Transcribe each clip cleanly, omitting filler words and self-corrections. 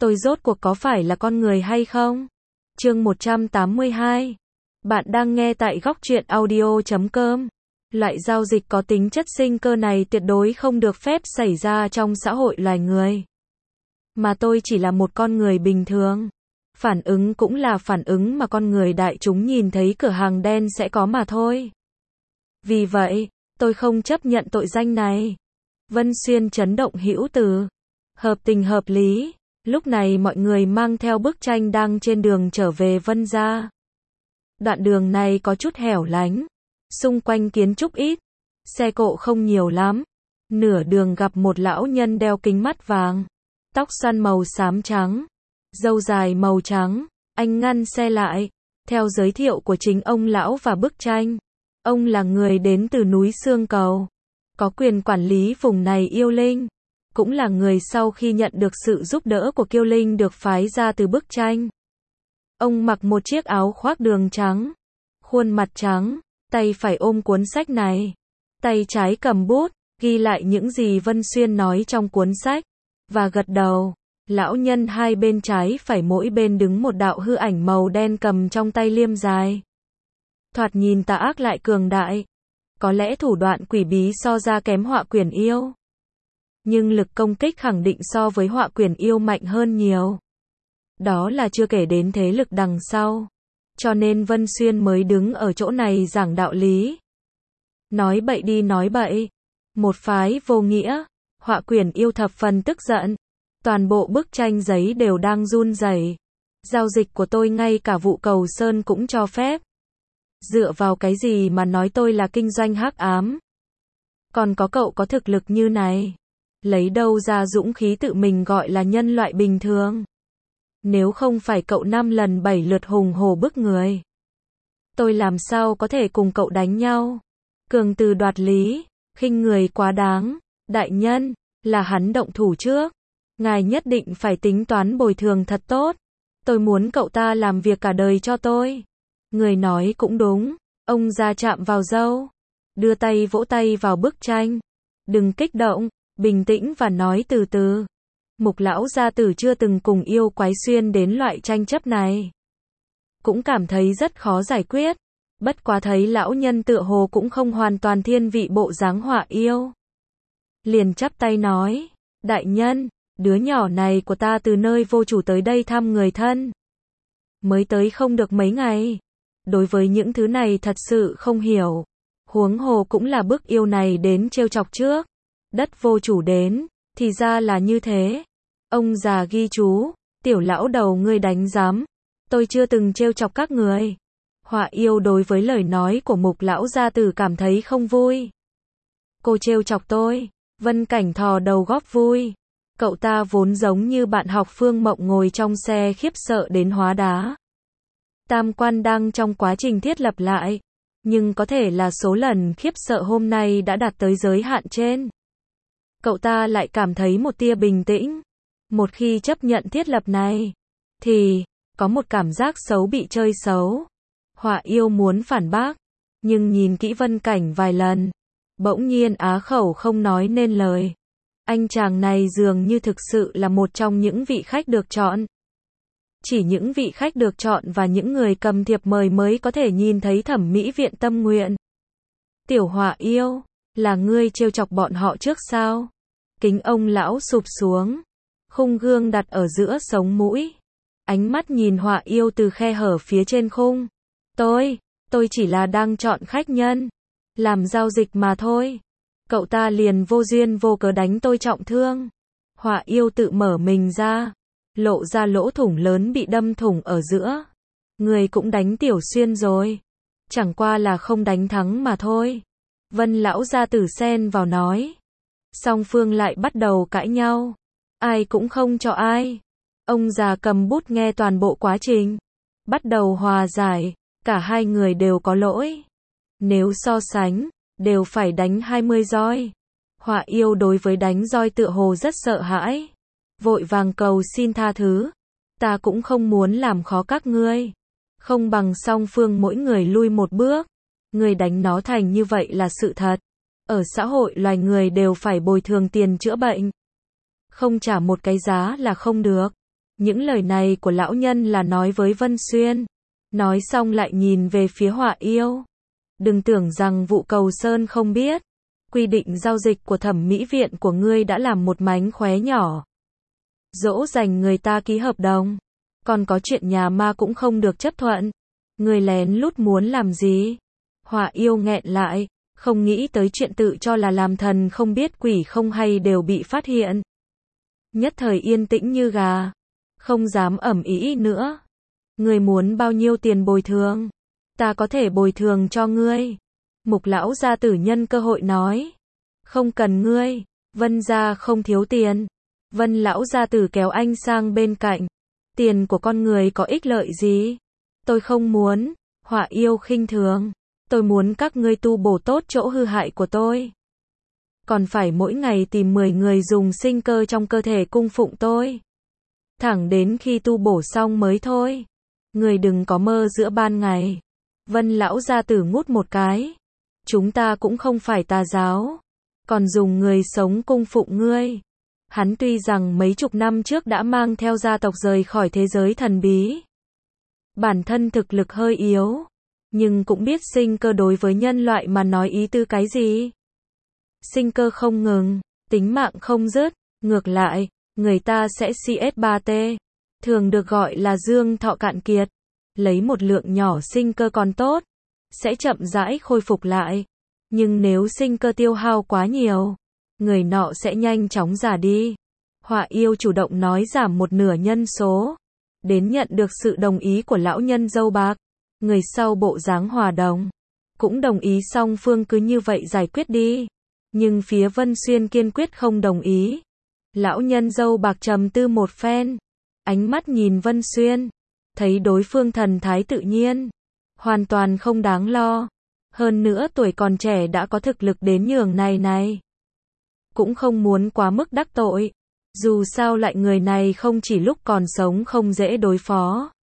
tôi rốt cuộc có phải là con người hay không? Chương 182. Bạn đang nghe tại góc truyện audio.com. Loại giao dịch có tính chất sinh cơ này tuyệt đối không được phép xảy ra trong xã hội loài người. Mà tôi chỉ là một con người bình thường. Phản ứng cũng là phản ứng mà con người đại chúng nhìn thấy cửa hàng đen sẽ có mà thôi. Vì vậy, tôi không chấp nhận tội danh này. Vân Xuyên chấn động hữu từ. Hợp tình hợp lý. Lúc này mọi người mang theo bức tranh đang trên đường trở về Vân gia. Đoạn đường này có chút hẻo lánh. Xung quanh kiến trúc ít. Xe cộ không nhiều lắm. Nửa đường gặp một lão nhân đeo kính mắt vàng. Tóc xoăn màu xám trắng. Râu dài màu trắng. Anh ngăn xe lại. Theo giới thiệu của chính ông lão và bức tranh. Ông là người đến từ núi Xương Cầu. Có quyền quản lý vùng này yêu linh. Cũng là người sau khi nhận được sự giúp đỡ của Kiêu Linh được phái ra từ bức tranh. Ông mặc một chiếc áo khoác đường trắng. Khuôn mặt trắng. Tay phải ôm cuốn sách này. Tay trái cầm bút, ghi lại những gì Vân Xuyên nói trong cuốn sách. Và gật đầu. Lão nhân hai bên trái phải mỗi bên đứng một đạo hư ảnh màu đen cầm trong tay liêm dài. Thoạt nhìn tà ác lại cường đại. Có lẽ thủ đoạn quỷ bí so ra kém Họa Quyển Yêu. Nhưng lực công kích khẳng định so với Họa Quyển Yêu mạnh hơn nhiều. Đó là chưa kể đến thế lực đằng sau. Cho nên Vân Xuyên mới đứng ở chỗ này giảng đạo lý. Nói bậy đi nói bậy. Một phái vô nghĩa. Họa Quyển Yêu thập phần tức giận. Toàn bộ bức tranh giấy đều đang run rẩy. Giao dịch của tôi ngay cả vụ cầu sơn cũng cho phép. Dựa vào cái gì mà nói tôi là kinh doanh hắc ám? Còn có cậu có thực lực như này. Lấy đâu ra dũng khí tự mình gọi là nhân loại bình thường? Nếu không phải cậu 5 lần 7 lượt hùng hổ bức người. Tôi làm sao có thể cùng cậu đánh nhau? Cường từ đoạt lý, khinh người quá đáng. Đại nhân, là hắn động thủ trước. Ngài nhất định phải tính toán bồi thường thật tốt. Tôi muốn cậu ta làm việc cả đời cho tôi. Người nói cũng đúng. Ông già chạm vào râu. Đưa tay vỗ tay vào bức tranh. Đừng kích động, bình tĩnh và nói từ từ. Mục lão gia tử chưa từng cùng yêu quái xuyên đến loại tranh chấp này. Cũng cảm thấy rất khó giải quyết. Bất quá thấy lão nhân tựa hồ cũng không hoàn toàn thiên vị bộ dáng Họa Yêu. Liền chắp tay nói. Đại nhân, đứa nhỏ này của ta từ nơi vô chủ tới đây thăm người thân. Mới tới không được mấy ngày. Đối với những thứ này thật sự không hiểu. Huống hồ cũng là bức yêu này đến trêu chọc trước. Đất vô chủ đến, thì ra là như thế. Ông già ghi chú, tiểu lão đầu ngươi đánh giám. Tôi chưa từng trêu chọc các người. Họa Yêu đối với lời nói của mục lão gia tử cảm thấy không vui. Cô trêu chọc tôi. Vân Cảnh thò đầu góp vui. Cậu ta vốn giống như bạn học Phương Mộng ngồi trong xe khiếp sợ đến hóa đá. Tam quan đang trong quá trình thiết lập lại. Nhưng có thể là số lần khiếp sợ hôm nay đã đạt tới giới hạn trên. Cậu ta lại cảm thấy một tia bình tĩnh. Một khi chấp nhận thiết lập này, thì có một cảm giác xấu bị chơi xấu. Họa Yêu muốn phản bác, nhưng nhìn kỹ Vân Cảnh vài lần, bỗng nhiên á khẩu không nói nên lời. Anh chàng này dường như thực sự là một trong những vị khách được chọn. Chỉ những vị khách được chọn và những người cầm thiệp mời mới có thể nhìn thấy thẩm mỹ viện tâm nguyện. Tiểu Họa Yêu, là ngươi trêu chọc bọn họ trước sao? Kính ông lão sụp xuống. Khung gương đặt ở giữa sống mũi. Ánh mắt nhìn Họa Yêu từ khe hở phía trên khung. Tôi chỉ là đang chọn khách nhân. Làm giao dịch mà thôi. Cậu ta liền vô duyên vô cớ đánh tôi trọng thương. Họa Yêu tự mở mình ra. Lộ ra lỗ thủng lớn bị đâm thủng ở giữa. Người cũng đánh Tiểu Xuyên rồi. Chẳng qua là không đánh thắng mà thôi. Vân lão gia tử xen vào nói. Song phương lại bắt đầu cãi nhau. Ai cũng không cho ai. Ông già cầm bút nghe toàn bộ quá trình. Bắt đầu hòa giải. Cả hai người đều có lỗi. Nếu so sánh, đều phải đánh 20 roi. Họa Yêu đối với đánh roi tựa hồ rất sợ hãi. Vội vàng cầu xin tha thứ. Ta cũng không muốn làm khó các ngươi. Không bằng song phương mỗi người lui một bước. Người đánh nó thành như vậy là sự thật. Ở xã hội loài người đều phải bồi thường tiền chữa bệnh. Không trả một cái giá là không được. Những lời này của lão nhân là nói với Vân Xuyên. Nói xong lại nhìn về phía Họa Yêu. Đừng tưởng rằng vụ Cầu Sơn không biết. Quy định giao dịch của thẩm mỹ viện của ngươi đã làm một mánh khóe nhỏ. Dỗ dành người ta ký hợp đồng. Còn có chuyện nhà ma cũng không được chấp thuận. Ngươi lén lút muốn làm gì? Họa Yêu nghẹn lại. Không nghĩ tới chuyện tự cho là làm thần không biết quỷ không hay đều bị phát hiện. Nhất thời yên tĩnh như gà. Không dám ẩm ý nữa. Ngươi muốn bao nhiêu tiền bồi thường? Ta có thể bồi thường cho ngươi. Mục lão gia tử nhân cơ hội nói. Không cần ngươi. Vân gia không thiếu tiền. Vân lão gia tử kéo anh sang bên cạnh. Tiền của con người có ích lợi gì? Tôi không muốn. Họa Yêu khinh thường. Tôi muốn các ngươi tu bổ tốt chỗ hư hại của tôi. Còn phải mỗi ngày tìm 10 người dùng sinh cơ trong cơ thể cung phụng tôi. Thẳng đến khi tu bổ xong mới thôi. Ngươi đừng có mơ giữa ban ngày. Vân lão gia tử ngút một cái. Chúng ta cũng không phải tà giáo. Còn dùng người sống cung phụng ngươi. Hắn tuy rằng mấy chục năm trước đã mang theo gia tộc rời khỏi thế giới thần bí. Bản thân thực lực hơi yếu. Nhưng cũng biết sinh cơ đối với nhân loại mà nói ý tư cái gì. Sinh cơ không ngừng, tính mạng không dứt. Ngược lại, người ta sẽ CS3T. Thường được gọi là dương thọ cạn kiệt. Lấy một lượng nhỏ sinh cơ còn tốt. Sẽ chậm rãi khôi phục lại. Nhưng nếu sinh cơ tiêu hao quá nhiều, người nọ sẽ nhanh chóng già đi. Họa Yêu chủ động nói giảm một nửa nhân số. Đến nhận được sự đồng ý của lão nhân dâu bạc. Người sau bộ dáng hòa đồng. Cũng đồng ý song phương cứ như vậy giải quyết đi. Nhưng phía Vân Xuyên kiên quyết không đồng ý. Lão nhân dâu bạc trầm tư một phen. Ánh mắt nhìn Vân Xuyên. Thấy đối phương thần thái tự nhiên. Hoàn toàn không đáng lo. Hơn nữa tuổi còn trẻ đã có thực lực đến nhường này. Cũng không muốn quá mức đắc tội. Dù sao lại người này không chỉ lúc còn sống không dễ đối phó.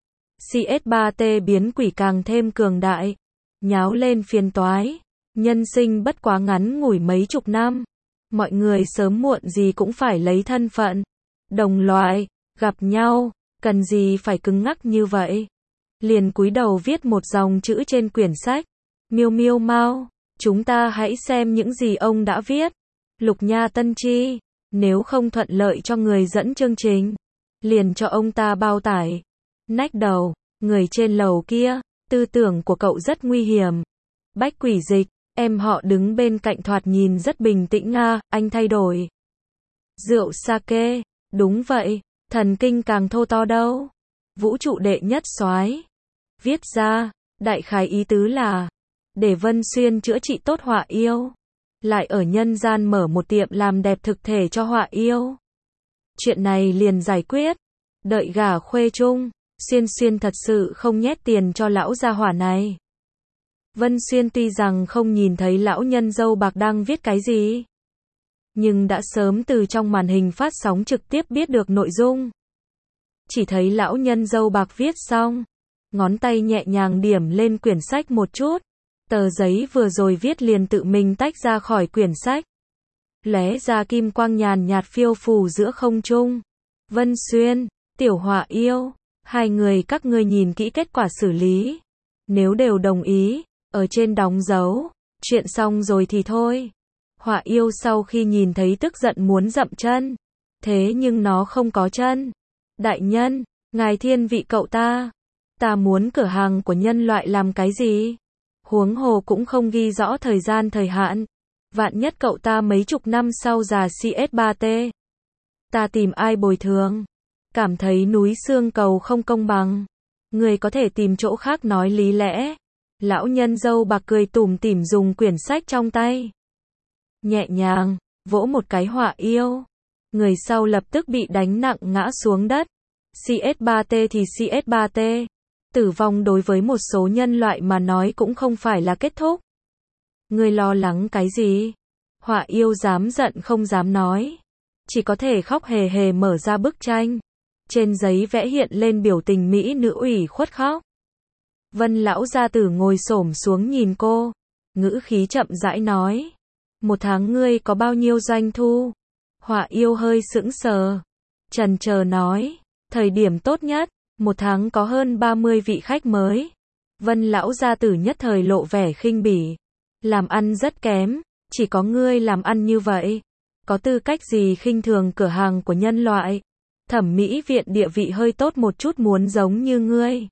CS3T biến quỷ càng thêm cường đại. Nháo lên phiền toái. Nhân sinh bất quá ngắn ngủi mấy chục năm. Mọi người sớm muộn gì cũng phải lấy thân phận. Đồng loại, gặp nhau, cần gì phải cứng ngắc như vậy. Liền cúi đầu viết một dòng chữ trên quyển sách. Miêu miêu mau, chúng ta hãy xem những gì ông đã viết. Lục Nha Tân Chi, nếu không thuận lợi cho người dẫn chương trình, liền cho ông ta bao tải. Nách đầu, người trên lầu kia, tư tưởng của cậu rất nguy hiểm. Bách Quỷ Dịch, em họ đứng bên cạnh thoạt nhìn rất bình tĩnh anh thay đổi. Rượu sake, đúng vậy, thần kinh càng thô to đâu. Vũ trụ đệ nhất soái. Viết ra, đại khái ý tứ là, để Vân Xuyên chữa trị tốt Họa Yêu. Lại ở nhân gian mở một tiệm làm đẹp thực thể cho Họa Yêu. Chuyện này liền giải quyết. Đợi gả khuê chung, Xuyên thật sự không nhét tiền cho lão gia hỏa này. Vân Xuyên tuy rằng không nhìn thấy lão nhân dâu bạc đang viết cái gì, nhưng đã sớm từ trong màn hình phát sóng trực tiếp biết được nội dung. Chỉ thấy lão nhân dâu bạc viết xong, ngón tay nhẹ nhàng điểm lên quyển sách một chút. Tờ giấy vừa rồi viết liền tự mình tách ra khỏi quyển sách. Lóe ra kim quang nhàn nhạt phiêu phù giữa không trung. Vân Xuyên, Tiểu Họa Yêu, hai người các ngươi nhìn kỹ kết quả xử lý. Nếu đều đồng ý, ở trên đóng dấu, chuyện xong rồi thì thôi. Họa Yêu sau khi nhìn thấy tức giận muốn dậm chân. Thế nhưng nó không có chân. Đại nhân, ngài thiên vị cậu ta. Ta muốn cửa hàng của nhân loại làm cái gì? Huống hồ cũng không ghi rõ thời gian thời hạn. Vạn nhất cậu ta mấy chục năm sau già CS3T. Ta tìm ai bồi thường? Cảm thấy núi xương cầu không công bằng. Người có thể tìm chỗ khác nói lý lẽ. Lão nhân dâu bạc cười tủm tỉm dùng quyển sách trong tay. Nhẹ nhàng, vỗ một cái Họa Yêu. Người sau lập tức bị đánh nặng ngã xuống đất. CS3T thì CS3T. Tử vong đối với một số nhân loại mà nói cũng không phải là kết thúc. Ngươi lo lắng cái gì? Họa Yêu dám giận không dám nói. Chỉ có thể khóc hề hề mở ra bức tranh. Trên giấy vẽ hiện lên biểu tình mỹ nữ ủy khuất khóc. Vân lão gia tử ngồi xổm xuống nhìn cô. Ngữ khí chậm rãi nói. Một tháng ngươi có bao nhiêu doanh thu? Họa Yêu hơi sững sờ. Chần chờ nói. Thời điểm tốt nhất, một tháng có hơn 30 vị khách mới. Vân lão gia tử nhất thời lộ vẻ khinh bỉ. Làm ăn rất kém, chỉ có ngươi làm ăn như vậy. Có tư cách gì khinh thường cửa hàng của nhân loại? Thẩm mỹ viện địa vị hơi tốt một chút muốn giống như ngươi.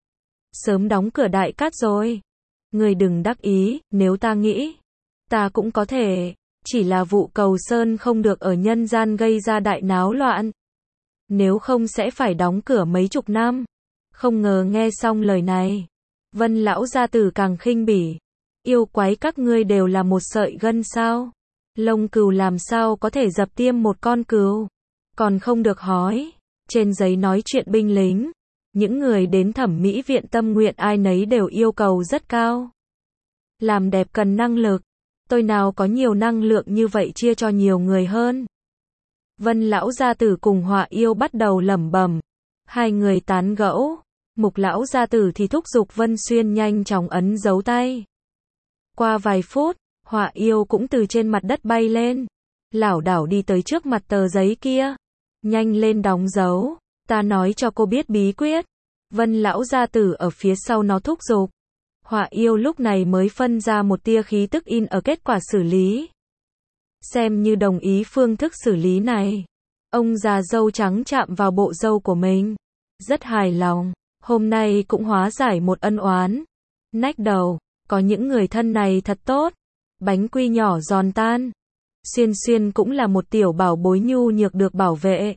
Sớm đóng cửa đại cát rồi. Ngươi đừng đắc ý, nếu ta nghĩ, ta cũng có thể. Chỉ là vụ Cầu Sơn không được ở nhân gian gây ra đại náo loạn. Nếu không sẽ phải đóng cửa mấy chục năm. Không ngờ nghe xong lời này, Vân lão gia tử càng khinh bỉ. Yêu quái các ngươi đều là một sợi gân sao? Lông cừu làm sao có thể dập tiêm một con cừu? Còn không được hói. Trên giấy nói chuyện binh lính, những người đến thẩm mỹ viện tâm nguyện ai nấy đều yêu cầu rất cao. Làm đẹp cần năng lực. Tôi nào có nhiều năng lượng như vậy chia cho nhiều người hơn. Vân lão gia tử cùng Họa Yêu bắt đầu lẩm bẩm. Hai người tán gẫu. Mục lão gia tử thì thúc giục Vân Xuyên nhanh chóng ấn dấu tay. Qua vài phút, Họa Yêu cũng từ trên mặt đất bay lên. Lảo đảo đi tới trước mặt tờ giấy kia. Nhanh lên đóng dấu. Ta nói cho cô biết bí quyết. Vân lão gia tử ở phía sau nó thúc giục. Họa Yêu lúc này mới phân ra một tia khí tức in ở kết quả xử lý. Xem như đồng ý phương thức xử lý này. Ông già râu trắng chạm vào bộ râu của mình. Rất hài lòng. Hôm nay cũng hóa giải một ân oán. Nách đầu. Có những người thân này thật tốt. Bánh quy nhỏ giòn tan. Xuyên Xuyên cũng là một tiểu bảo bối nhu nhược được bảo vệ.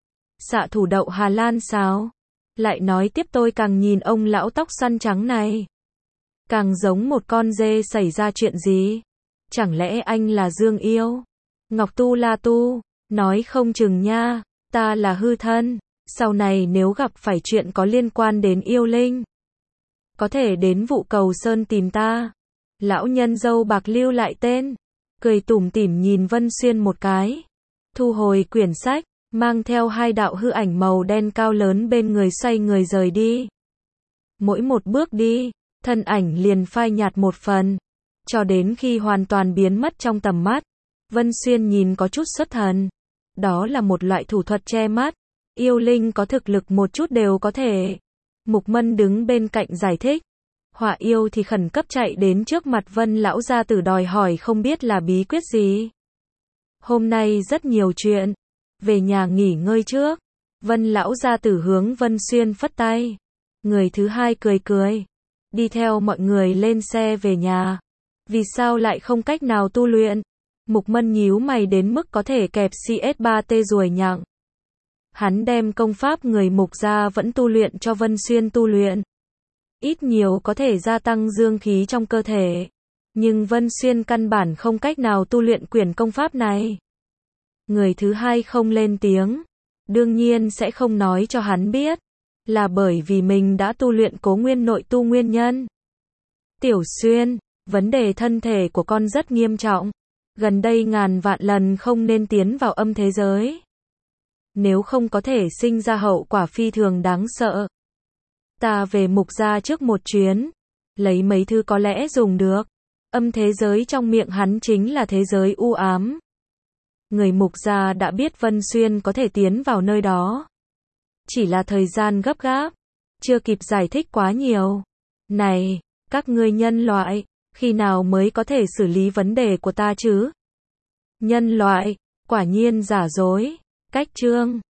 Xạ thủ đậu Hà Lan sao? Lại nói tiếp tôi càng nhìn ông lão tóc xoăn trắng này. Càng giống một con dê xảy ra chuyện gì? Chẳng lẽ anh là Dương Yêu? Ngọc Tu La Tu, nói không chừng nha, ta là hư thân, sau này nếu gặp phải chuyện có liên quan đến yêu linh, có thể đến vụ Cầu Sơn tìm ta. Lão nhân dâu bạc lưu lại tên, cười tủm tỉm nhìn Vân Xuyên một cái, thu hồi quyển sách, mang theo hai đạo hư ảnh màu đen cao lớn bên người xoay người rời đi. Mỗi một bước đi, thân ảnh liền phai nhạt một phần, cho đến khi hoàn toàn biến mất trong tầm mắt. Vân Xuyên nhìn có chút xuất thần. Đó là một loại thủ thuật che mắt. Yêu linh có thực lực một chút đều có thể. Mục Mân đứng bên cạnh giải thích. Họa Yêu thì khẩn cấp chạy đến trước mặt Vân lão gia tử đòi hỏi không biết là bí quyết gì. Hôm nay rất nhiều chuyện. Về nhà nghỉ ngơi trước. Vân lão gia tử hướng Vân Xuyên phất tay. Người thứ hai cười cười. Đi theo mọi người lên xe về nhà. Vì sao lại không cách nào tu luyện? Mục Mân nhíu mày đến mức có thể kẹp CS3T ruồi nhặng. Hắn đem công pháp người Mục ra vẫn tu luyện cho Vân Xuyên tu luyện. Ít nhiều có thể gia tăng dương khí trong cơ thể. Nhưng Vân Xuyên căn bản không cách nào tu luyện quyển công pháp này. Người thứ hai không lên tiếng. Đương nhiên sẽ không nói cho hắn biết. Là bởi vì mình đã tu luyện Cố Nguyên nội tu nguyên nhân. Tiểu Xuyên, vấn đề thân thể của con rất nghiêm trọng. Gần đây ngàn vạn lần không nên tiến vào âm thế giới. Nếu không có thể sinh ra hậu quả phi thường đáng sợ. Ta về Mục gia trước một chuyến. Lấy mấy thứ có lẽ dùng được. Âm thế giới trong miệng hắn chính là thế giới u ám. Người Mục gia đã biết Vân Xuyên có thể tiến vào nơi đó. Chỉ là thời gian gấp gáp. Chưa kịp giải thích quá nhiều. Này, các ngươi nhân loại, khi nào mới có thể xử lý vấn đề của ta chứ? Nhân loại, quả nhiên giả dối. Cách chương